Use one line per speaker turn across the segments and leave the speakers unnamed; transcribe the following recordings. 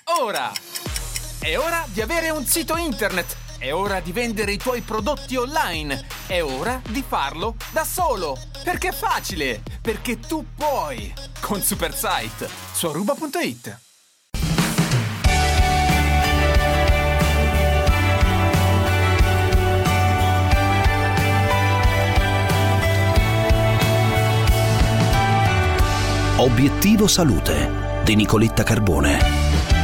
ora! È ora di avere un sito internet! È ora di vendere i tuoi prodotti online! È ora di farlo da solo! Perché è facile! Perché tu puoi! Con Supersite su aruba.it.
Obiettivo Salute di Nicoletta Carbone.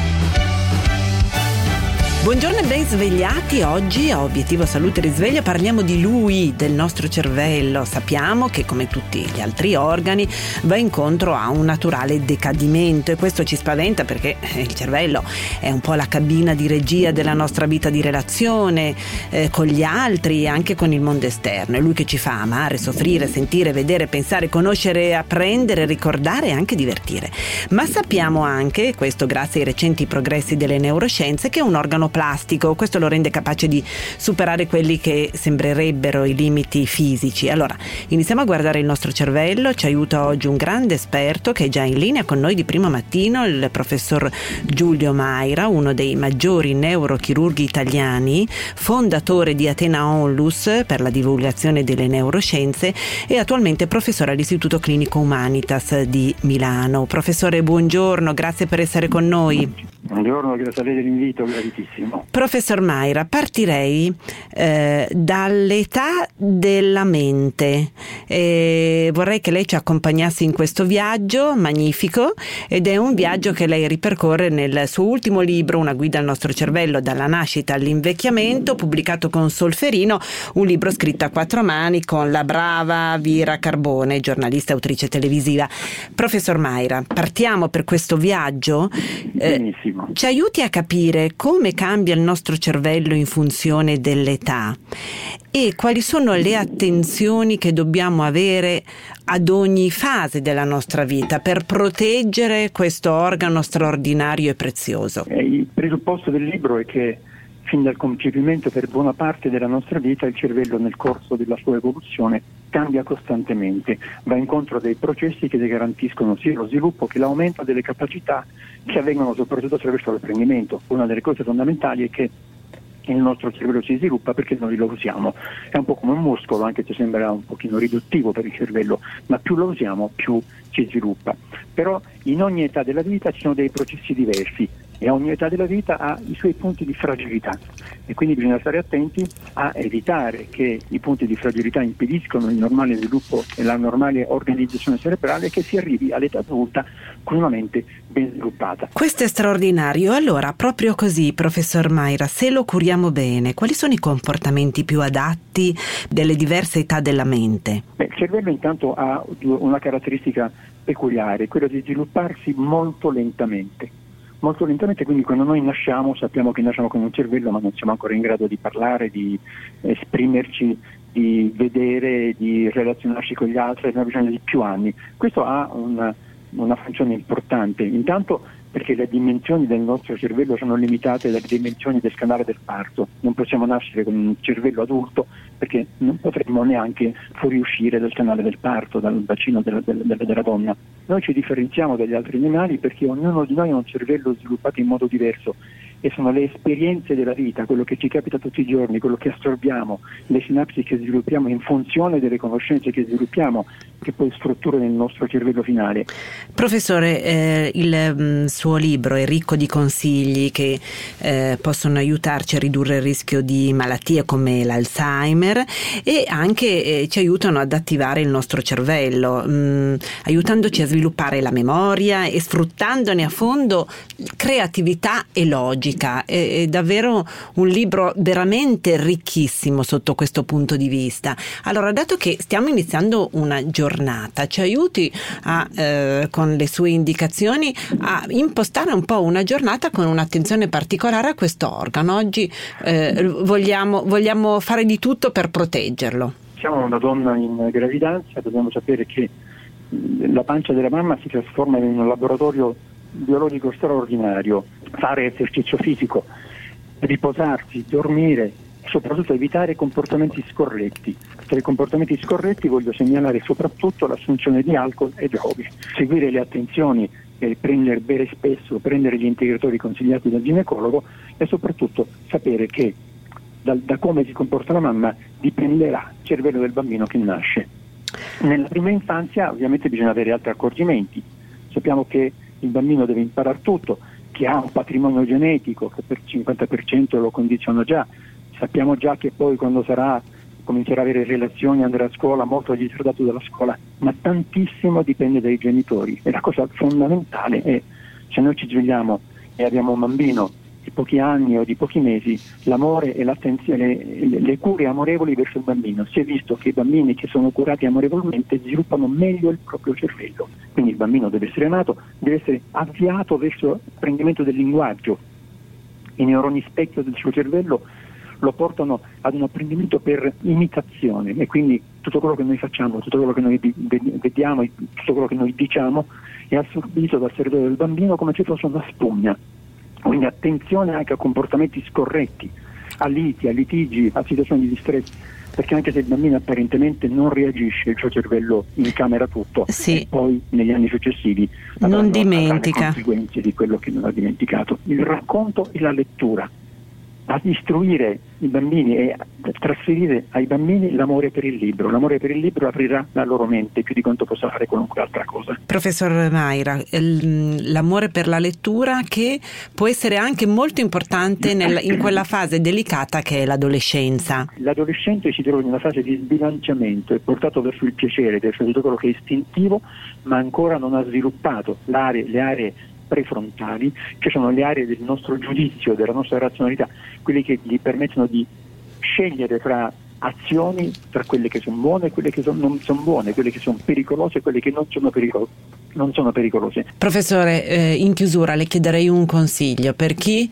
Buongiorno e ben svegliati. Oggi a Obiettivo Salute Risveglio parliamo di lui, del nostro cervello. Sappiamo che, come tutti gli altri organi, va incontro a un naturale decadimento e questo ci spaventa perché il cervello è un po' la cabina di regia della nostra vita di relazione con gli altri e anche con il mondo esterno. È lui che ci fa amare, soffrire, sentire, vedere, pensare, conoscere, apprendere, ricordare e anche divertire. Ma sappiamo anche, questo grazie ai recenti progressi delle neuroscienze, che è un organo plastico. Questo lo rende capace di superare quelli che sembrerebbero i limiti fisici. Allora, iniziamo a guardare il nostro cervello. Ci aiuta oggi un grande esperto che è già in linea con noi di primo mattino, il professor Giulio Maira, uno dei maggiori neurochirurghi italiani, fondatore di Athena Onlus per la divulgazione delle neuroscienze e attualmente professore all'Istituto Clinico Humanitas di Milano. Professore, buongiorno, grazie per essere con noi.
Buongiorno, grazie a lei dell'invito, gratissimo.
Professor Maira, partirei dall'età della mente. Vorrei che lei ci accompagnasse in questo viaggio magnifico ed è un viaggio che lei ripercorre nel suo ultimo libro, Una guida al nostro cervello dalla nascita all'invecchiamento, pubblicato con Solferino, un libro scritto a quattro mani con la brava Vira Carbone, giornalista e autrice televisiva. Professor Maira, partiamo per questo viaggio.
Benissimo.
Ci aiuti a capire come cambia il nostro cervello in funzione dell'età e quali sono le attenzioni che dobbiamo avere ad ogni fase della nostra vita per proteggere questo organo straordinario e prezioso.
Il presupposto del libro è che fin dal concepimento, per buona parte della nostra vita, il cervello nel corso della sua evoluzione cambia costantemente, va incontro a dei processi che ne garantiscono sia lo sviluppo che l'aumento delle capacità che avvengono soprattutto attraverso l'apprendimento. Una delle cose fondamentali è che il nostro cervello si sviluppa perché noi lo usiamo. È un po' come un muscolo, anche se sembra un pochino riduttivo per il cervello, ma più lo usiamo più si sviluppa. Però in ogni età della vita ci sono dei processi diversi e ogni età della vita ha i suoi punti di fragilità e quindi bisogna stare attenti a evitare che i punti di fragilità impediscono il normale sviluppo e la normale organizzazione cerebrale, che si arrivi all'età adulta con una mente ben sviluppata.
Questo è straordinario. Allora, proprio così, professor Maira, se lo curiamo bene, quali sono i comportamenti più adatti delle diverse età della mente?
Il cervello intanto ha una caratteristica peculiare, quella di svilupparsi molto lentamente, quindi quando noi nasciamo sappiamo che nasciamo con un cervello, ma non siamo ancora in grado di parlare, di esprimerci, di vedere, di relazionarci con gli altri, abbiamo bisogno di più anni. Questo ha una funzione importante, intanto perché le dimensioni del nostro cervello sono limitate dalle dimensioni del canale del parto. Non possiamo nascere con un cervello adulto perché non potremmo neanche fuoriuscire dal canale del parto, dal bacino della donna. Noi ci differenziamo dagli altri animali perché ognuno di noi ha un cervello sviluppato in modo diverso e sono le esperienze della vita, quello che ci capita tutti i giorni, quello che assorbiamo, le sinapsi che sviluppiamo in funzione delle conoscenze che sviluppiamo, che poi strutturano il nostro cervello finale.
Professore, il suo libro è ricco di consigli che possono aiutarci a ridurre il rischio di malattie come l'Alzheimer e anche ci aiutano ad attivare il nostro cervello, aiutandoci a sviluppare la memoria e sfruttandone a fondo creatività e logica. È davvero un libro veramente ricchissimo sotto questo punto di vista. Allora, dato che stiamo iniziando una giornata, ci aiuti con le sue indicazioni a impostare un po' una giornata con un'attenzione particolare a questo organo. Oggi vogliamo fare di tutto per proteggerlo.
Siamo una donna in gravidanza, dobbiamo sapere che la pancia della mamma si trasforma in un laboratorio biologico straordinario. Fare esercizio fisico, riposarsi, dormire, soprattutto evitare comportamenti scorretti. Tra i comportamenti scorretti voglio segnalare soprattutto l'assunzione di alcol e droghe. Seguire le attenzioni bere spesso, prendere gli integratori consigliati dal ginecologo e soprattutto sapere che da come si comporta la mamma dipenderà il cervello del bambino che nasce. Nella prima infanzia ovviamente bisogna avere altri accorgimenti. Sappiamo che il bambino deve imparare tutto, che ha un patrimonio genetico che per 50% lo condiziona già. Sappiamo già che poi quando comincerà a avere relazioni, andrà a scuola, molto gli sarà dato dalla scuola, ma tantissimo dipende dai genitori. E la cosa fondamentale è, se noi ci svegliamo e abbiamo un bambino di pochi anni o di pochi mesi, l'amore e l'attenzione, le cure amorevoli verso il bambino. Si è visto che i bambini che sono curati amorevolmente sviluppano meglio il proprio cervello. Quindi il bambino deve essere nato, deve essere avviato verso l'apprendimento del linguaggio. I neuroni specchio del suo cervello lo portano ad un apprendimento per imitazione, e quindi tutto quello che noi facciamo, tutto quello che noi vediamo, tutto quello che noi diciamo è assorbito dal cervello del bambino come se fosse una spugna. Quindi attenzione anche a comportamenti scorretti, a liti, a litigi, a situazioni di stress, perché anche se il bambino apparentemente non reagisce, il suo cervello incamera tutto,
sì.
E poi negli anni successivi
non dimentica
le conseguenze di quello che non ha dimenticato. Il racconto e la lettura, a istruire i bambini e a trasferire ai bambini l'amore per il libro. L'amore per il libro aprirà la loro mente più di quanto possa fare qualunque altra cosa.
Professor Maira, l'amore per la lettura che può essere anche molto importante in quella fase delicata che è l'adolescenza.
L'adolescente si trova in una fase di sbilanciamento, è portato verso il piacere, verso tutto quello che è istintivo, ma ancora non ha sviluppato le aree prefrontali, che sono le aree del nostro giudizio, della nostra razionalità, quelle che gli permettono di scegliere tra azioni, tra quelle che sono buone e quelle che non sono buone, quelle che sono pericolose e quelle che non sono pericolose.
Professore, in chiusura le chiederei un consiglio per chi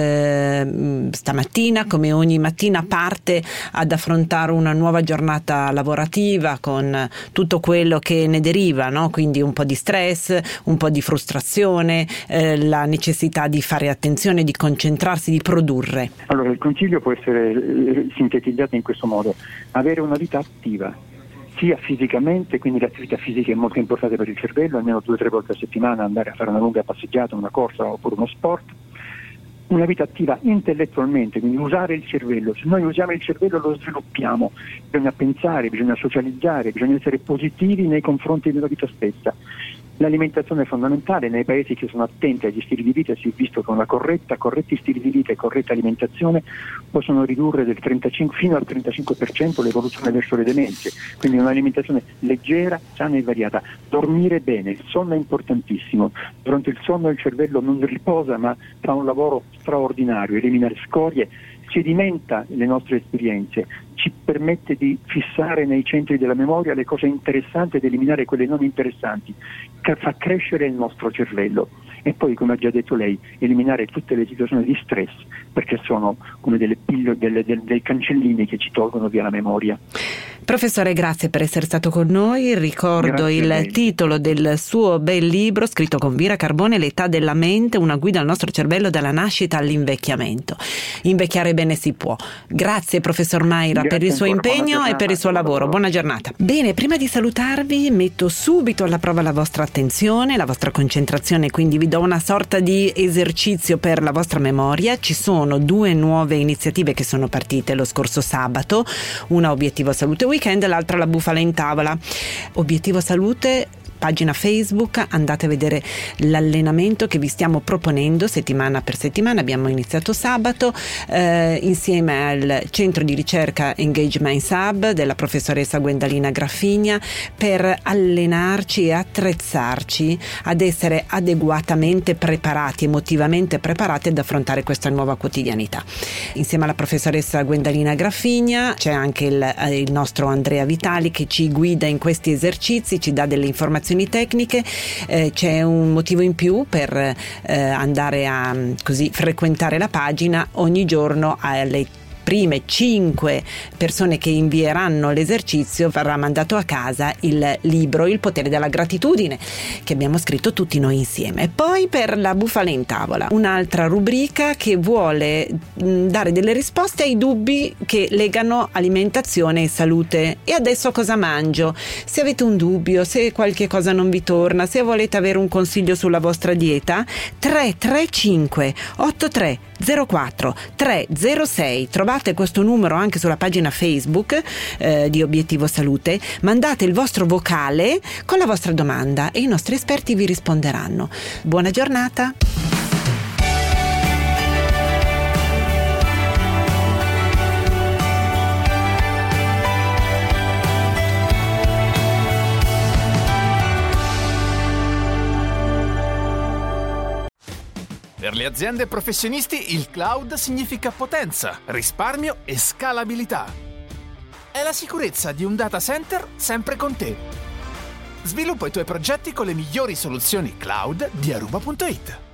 stamattina, come ogni mattina, parte ad affrontare una nuova giornata lavorativa con tutto quello che ne deriva, no? Quindi un po' di stress, un po' di frustrazione, la necessità di fare attenzione, di concentrarsi, di produrre.
Allora, il consiglio può essere sintetizzato in questo modo: avere una vita attiva, sia fisicamente, quindi l'attività fisica è molto importante per il cervello, almeno 2 o 3 volte a settimana andare a fare una lunga passeggiata, una corsa oppure uno sport. Una vita attiva intellettualmente, quindi usare il cervello. Se noi usiamo il cervello lo sviluppiamo, bisogna pensare, bisogna socializzare, bisogna essere positivi nei confronti della vita stessa. L'alimentazione è fondamentale. Nei paesi che sono attenti agli stili di vita si è visto che con corretti stili di vita e corretta alimentazione possono ridurre del 35 fino al 35% l'evoluzione verso le demenze. Quindi un'alimentazione leggera, sana e variata. Dormire bene, il sonno è importantissimo. Durante il sonno il cervello non riposa ma fa un lavoro straordinario, eliminare scorie, sedimenta le nostre esperienze, ci permette di fissare nei centri della memoria le cose interessanti ed eliminare quelle non interessanti, fa crescere il nostro cervello. E poi, come ha già detto lei, eliminare tutte le situazioni di stress, perché sono come dei cancellini che ci tolgono via la memoria.
Professore, grazie per essere stato con noi. Ricordo il titolo del suo bel libro scritto con Vira Carbone, L'età della mente, una guida al nostro cervello dalla nascita all'invecchiamento. Invecchiare bene si può. Grazie professor Maira per il suo impegno e per il suo lavoro. Buona giornata. Bene, prima di salutarvi metto subito alla prova la vostra attenzione, la vostra concentrazione, quindi vi do una sorta di esercizio per la vostra memoria. Ci sono 2 nuove iniziative che sono partite lo scorso sabato, una Obiettivo Salute Weekend e l'altra la Bufala in Tavola. Obiettivo Salute, pagina Facebook, andate a vedere l'allenamento che vi stiamo proponendo settimana per settimana. Abbiamo iniziato sabato insieme al centro di ricerca Engage Minds Hub della professoressa Gwendalina Graffigna, per allenarci e attrezzarci ad essere adeguatamente preparati, emotivamente preparati ad affrontare questa nuova quotidianità. Insieme alla professoressa Gwendalina Graffigna c'è anche il nostro Andrea Vitali che ci guida in questi esercizi, ci dà delle informazioni tecniche. C'è un motivo in più per andare a così frequentare la pagina ogni giorno alle prime 5 persone che invieranno l'esercizio verrà mandato a casa il libro Il potere della gratitudine, che abbiamo scritto tutti noi insieme. E poi per la bufala in tavola, un'altra rubrica che vuole dare delle risposte ai dubbi che legano alimentazione e salute. E adesso cosa mangio? Se avete un dubbio, se qualche cosa non vi torna, se volete avere un consiglio sulla vostra dieta, 335 8304 306, trovate questo numero anche sulla pagina Facebook di Obiettivo Salute. Mandate il vostro vocale con la vostra domanda e i nostri esperti vi risponderanno. Buona giornata.
Per le aziende e professionisti il cloud significa potenza, risparmio e scalabilità. È la sicurezza di un data center sempre con te. Sviluppa i tuoi progetti con le migliori soluzioni cloud di Aruba.it.